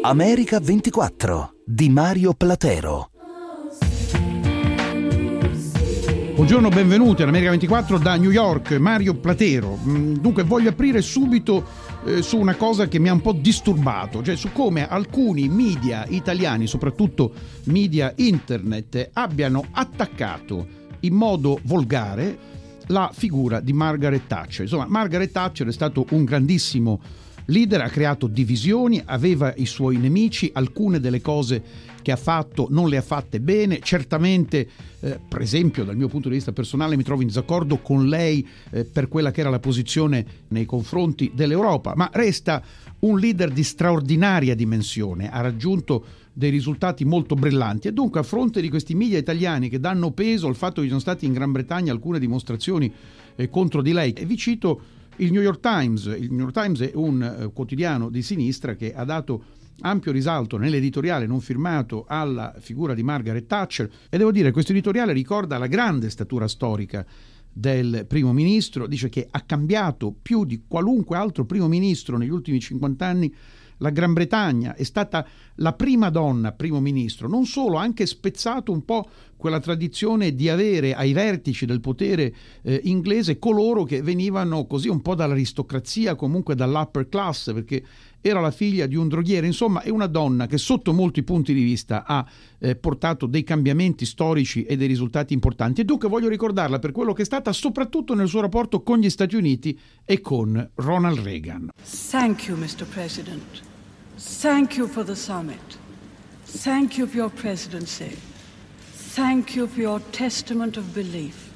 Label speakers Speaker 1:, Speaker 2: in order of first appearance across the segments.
Speaker 1: America 24 di Mario Platero.
Speaker 2: Buongiorno, benvenuti all'America 24 da New York, Mario Platero. Dunque voglio aprire subito su una cosa che mi ha un po' disturbato, cioè su come alcuni media italiani, soprattutto media internet, abbiano attaccato in modo volgare la figura di Margaret Thatcher. Insomma, Margaret Thatcher è stato un grandissimo leader, ha creato divisioni, aveva i suoi nemici, alcune delle cose che ha fatto non le ha fatte bene, certamente per esempio dal mio punto di vista personale mi trovo in disaccordo con lei per quella che era la posizione nei confronti dell'Europa, ma resta un leader di straordinaria dimensione, ha raggiunto dei risultati molto brillanti e dunque a fronte di questi media italiani che danno peso al fatto che ci sono state in Gran Bretagna alcune dimostrazioni contro di lei, e vi cito il New York Times. Il New York Times è un quotidiano di sinistra che ha dato ampio risalto nell'editoriale non firmato alla figura di Margaret Thatcher, e devo dire questo editoriale ricorda la grande statura storica del primo ministro, dice che ha cambiato più di qualunque altro primo ministro negli ultimi 50 anni la Gran Bretagna, è stata la prima donna primo ministro, non solo, ha anche spezzato un po' quella tradizione di avere ai vertici del potere inglese coloro che venivano così un po' dall'aristocrazia, comunque dall'upper class, perché era la figlia di un droghiere. Insomma, è una donna che sotto molti punti di vista ha portato dei cambiamenti storici e dei risultati importanti, e dunque voglio ricordarla per quello che è stata, soprattutto nel suo rapporto con gli Stati Uniti e con Ronald Reagan.
Speaker 3: Thank you, Mr. President. Thank you for the summit. Thank you for your presidency. Thank you for your testament of belief.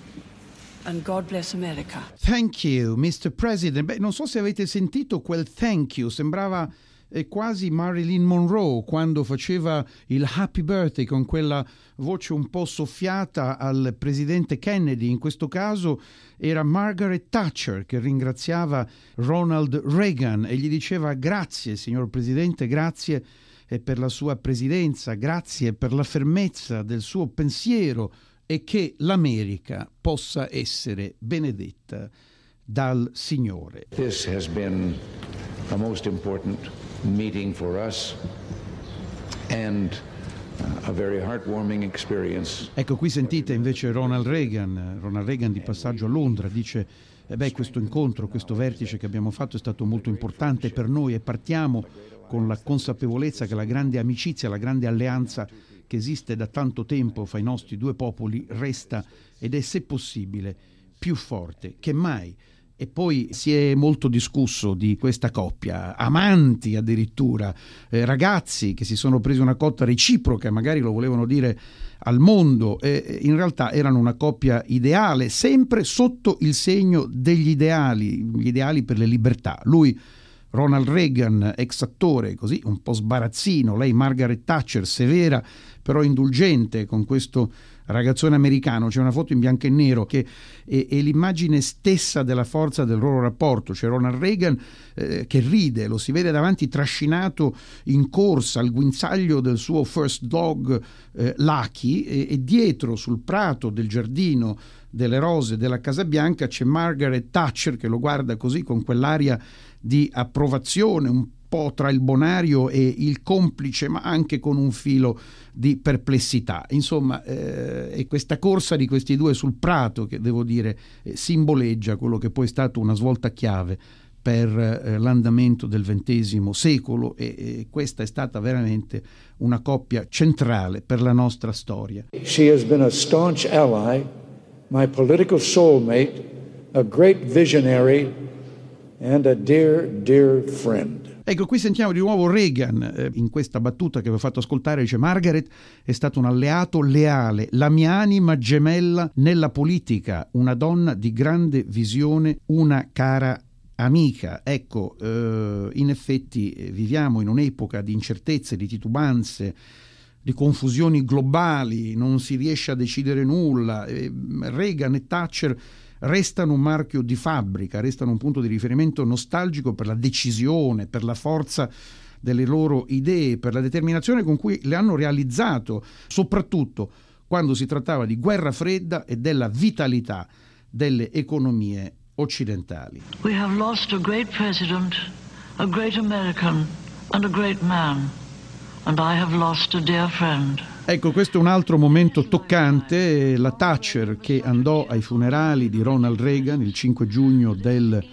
Speaker 3: And God bless America.
Speaker 2: Thank you, Mr. President. Beh, non so se avete sentito quel thank you, sembrava quasi Marilyn Monroe quando faceva il happy birthday con quella voce un po' soffiata al presidente Kennedy. In questo caso era Margaret Thatcher che ringraziava Ronald Reagan e gli diceva: grazie signor presidente, grazie per la sua presidenza, grazie per la fermezza del suo pensiero, e che l'America possa essere benedetta dal Signore.
Speaker 4: This has been a most important meeting for us and a very heartwarming experience.
Speaker 2: Ecco, qui sentite invece Ronald Reagan di passaggio a Londra, dice questo incontro, questo vertice che abbiamo fatto è stato molto importante per noi, e partiamo con la consapevolezza che la grande amicizia, la grande alleanza che esiste da tanto tempo fra i nostri due popoli resta ed è, se possibile, più forte che mai. E poi si è molto discusso di questa coppia, amanti addirittura, ragazzi che si sono presi una cotta reciproca, magari lo volevano dire al mondo, in realtà erano una coppia ideale, sempre sotto il segno degli ideali, gli ideali per le libertà. Lui, Ronald Reagan, ex attore, così un po' sbarazzino, lei Margaret Thatcher, severa però indulgente con questo ragazzone americano. C'è una foto in bianco e nero che è l'immagine stessa della forza del loro rapporto. C'è Ronald Reagan che ride, lo si vede davanti trascinato in corsa al guinzaglio del suo first dog Lucky, e dietro sul prato del giardino delle rose della Casa Bianca c'è Margaret Thatcher che lo guarda così con quell'aria di approvazione, un po' tra il bonario e il complice, ma anche con un filo di perplessità. Insomma, è questa corsa di questi due sul prato che, devo dire, simboleggia quello che poi è stato una svolta chiave per l'andamento del XX secolo, e questa è stata veramente una coppia centrale per la nostra storia.
Speaker 5: She has been a staunch ally, my political soulmate, a great visionary and a dear, dear friend.
Speaker 2: Ecco, qui sentiamo di nuovo Reagan in questa battuta che vi ho fatto ascoltare, dice: Margaret è stato un alleato leale, la mia anima gemella nella politica, una donna di grande visione, una cara amica. Ecco, in effetti viviamo in un'epoca di incertezze, di titubanze, di confusioni globali, non si riesce a decidere nulla. Reagan e Thatcher restano un marchio di fabbrica, restano un punto di riferimento nostalgico per la decisione, per la forza delle loro idee, per la determinazione con cui le hanno realizzato, soprattutto quando si trattava di guerra fredda e della vitalità delle economie occidentali.
Speaker 6: We have lost a great president, a great American and a great man.
Speaker 3: and I have lost a dear friend.
Speaker 2: Ecco, questo è un altro momento toccante, la Thatcher che andò ai funerali di Ronald Reagan il 5 giugno del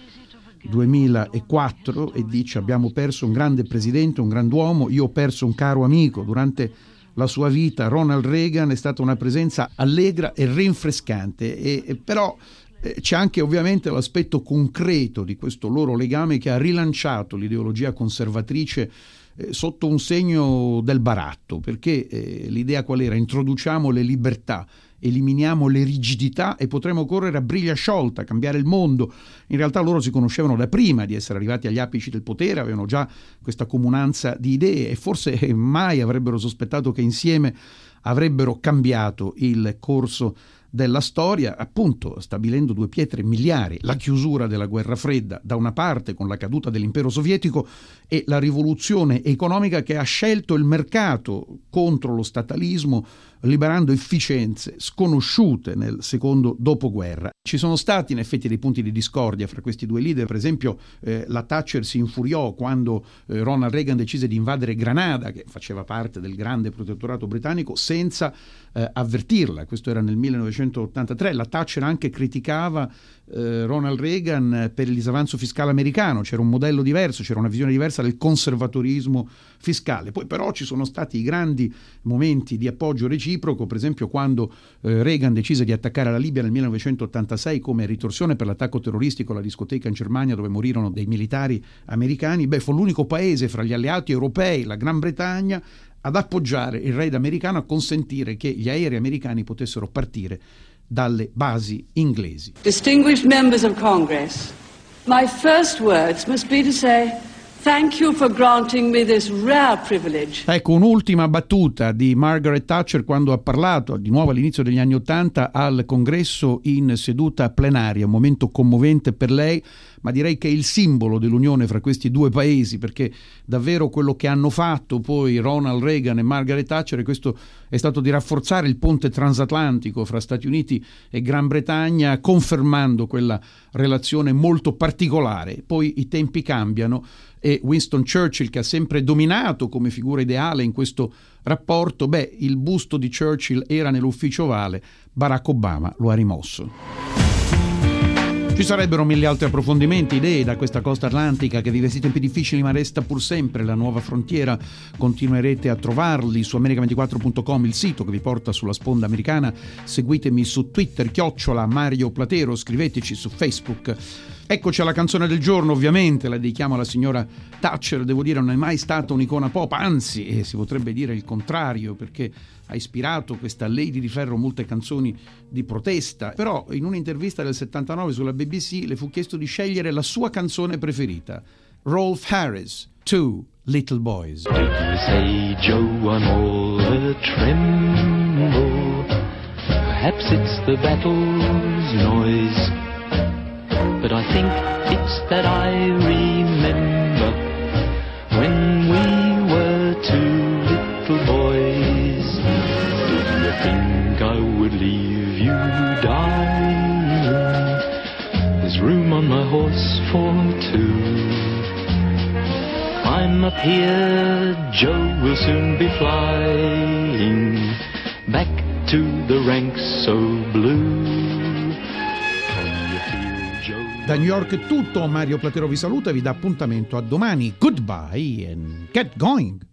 Speaker 2: 2004 e dice: abbiamo perso un grande presidente, un grand'uomo, io ho perso un caro amico. Durante la sua vita Ronald Reagan è stata una presenza allegra e rinfrescante, e però c'è anche ovviamente l'aspetto concreto di questo loro legame che ha rilanciato l'ideologia conservatrice sotto un segno del baratto, perché l'idea qual era? Introduciamo le libertà, eliminiamo le rigidità e potremo correre a briglia sciolta, cambiare il mondo. In realtà loro si conoscevano da prima di essere arrivati agli apici del potere, avevano già questa comunanza di idee e forse mai avrebbero sospettato che insieme avrebbero cambiato il corso della storia, appunto stabilendo due pietre miliari: la chiusura della guerra fredda da una parte con la caduta dell'impero sovietico e la rivoluzione economica che ha scelto il mercato contro lo statalismo, liberando efficienze sconosciute nel secondo dopoguerra. Ci sono stati in effetti dei punti di discordia fra questi due leader. Per esempio la Thatcher si infuriò quando Ronald Reagan decise di invadere Granada, che faceva parte del grande protettorato britannico, senza avvertirla. Questo era nel 1983. La Thatcher anche criticava Ronald Reagan per il disavanzo fiscale americano. C'era un modello diverso, c'era una visione diversa del conservatorismo fiscale. Poi però ci sono stati i grandi momenti di appoggio reciproco, per esempio quando Reagan decise di attaccare la Libia nel 1986 come ritorsione per l'attacco terroristico alla discoteca in Germania dove morirono dei militari americani. Fu l'unico paese fra gli alleati europei, la Gran Bretagna, ad appoggiare il raid americano, a consentire che gli aerei americani potessero partire dalle basi inglesi.
Speaker 3: Distinguished members of Congress, my first words must be to say thank you for granting me this rare privilege.
Speaker 2: Ecco, un'ultima battuta di Margaret Thatcher quando ha parlato di nuovo all'inizio degli anni '80 al congresso in seduta plenaria, un momento commovente per lei, ma direi che è il simbolo dell'unione fra questi due paesi, perché davvero quello che hanno fatto poi Ronald Reagan e Margaret Thatcher, e questo è stato di rafforzare il ponte transatlantico fra Stati Uniti e Gran Bretagna, confermando quella relazione molto particolare. Poi i tempi cambiano e Winston Churchill, che ha sempre dominato come figura ideale in questo rapporto, il busto di Churchill era nell'ufficio ovale, Barack Obama lo ha rimosso. Ci sarebbero mille altri approfondimenti, idee da questa costa atlantica che vive sì tempi difficili ma resta pur sempre la nuova frontiera. Continuerete a trovarli su America24.com, il sito che vi porta sulla sponda americana. Seguitemi su Twitter, @Mario Platero, scriveteci su Facebook. Eccoci alla canzone del giorno, ovviamente la dedichiamo alla signora Thatcher. Devo dire, non è mai stata un'icona pop, anzi si potrebbe dire il contrario, perché ha ispirato questa Lady di Ferro molte canzoni di protesta. Però in un'intervista del 79 sulla BBC le fu chiesto di scegliere la sua canzone preferita, Rolf Harris, Two Little Boys.
Speaker 6: Do you say, Joe, I'm all a tremble? Perhaps it's the battle's noise, but I think it's that I remember when we were two little boys. Do you think I would leave you dying? There's room on my horse for two. I'm up here, Joe will soon be flying back to the ranks so blue.
Speaker 2: Da New York è tutto, Mario Platero vi saluta e vi dà appuntamento a domani. Goodbye and get going!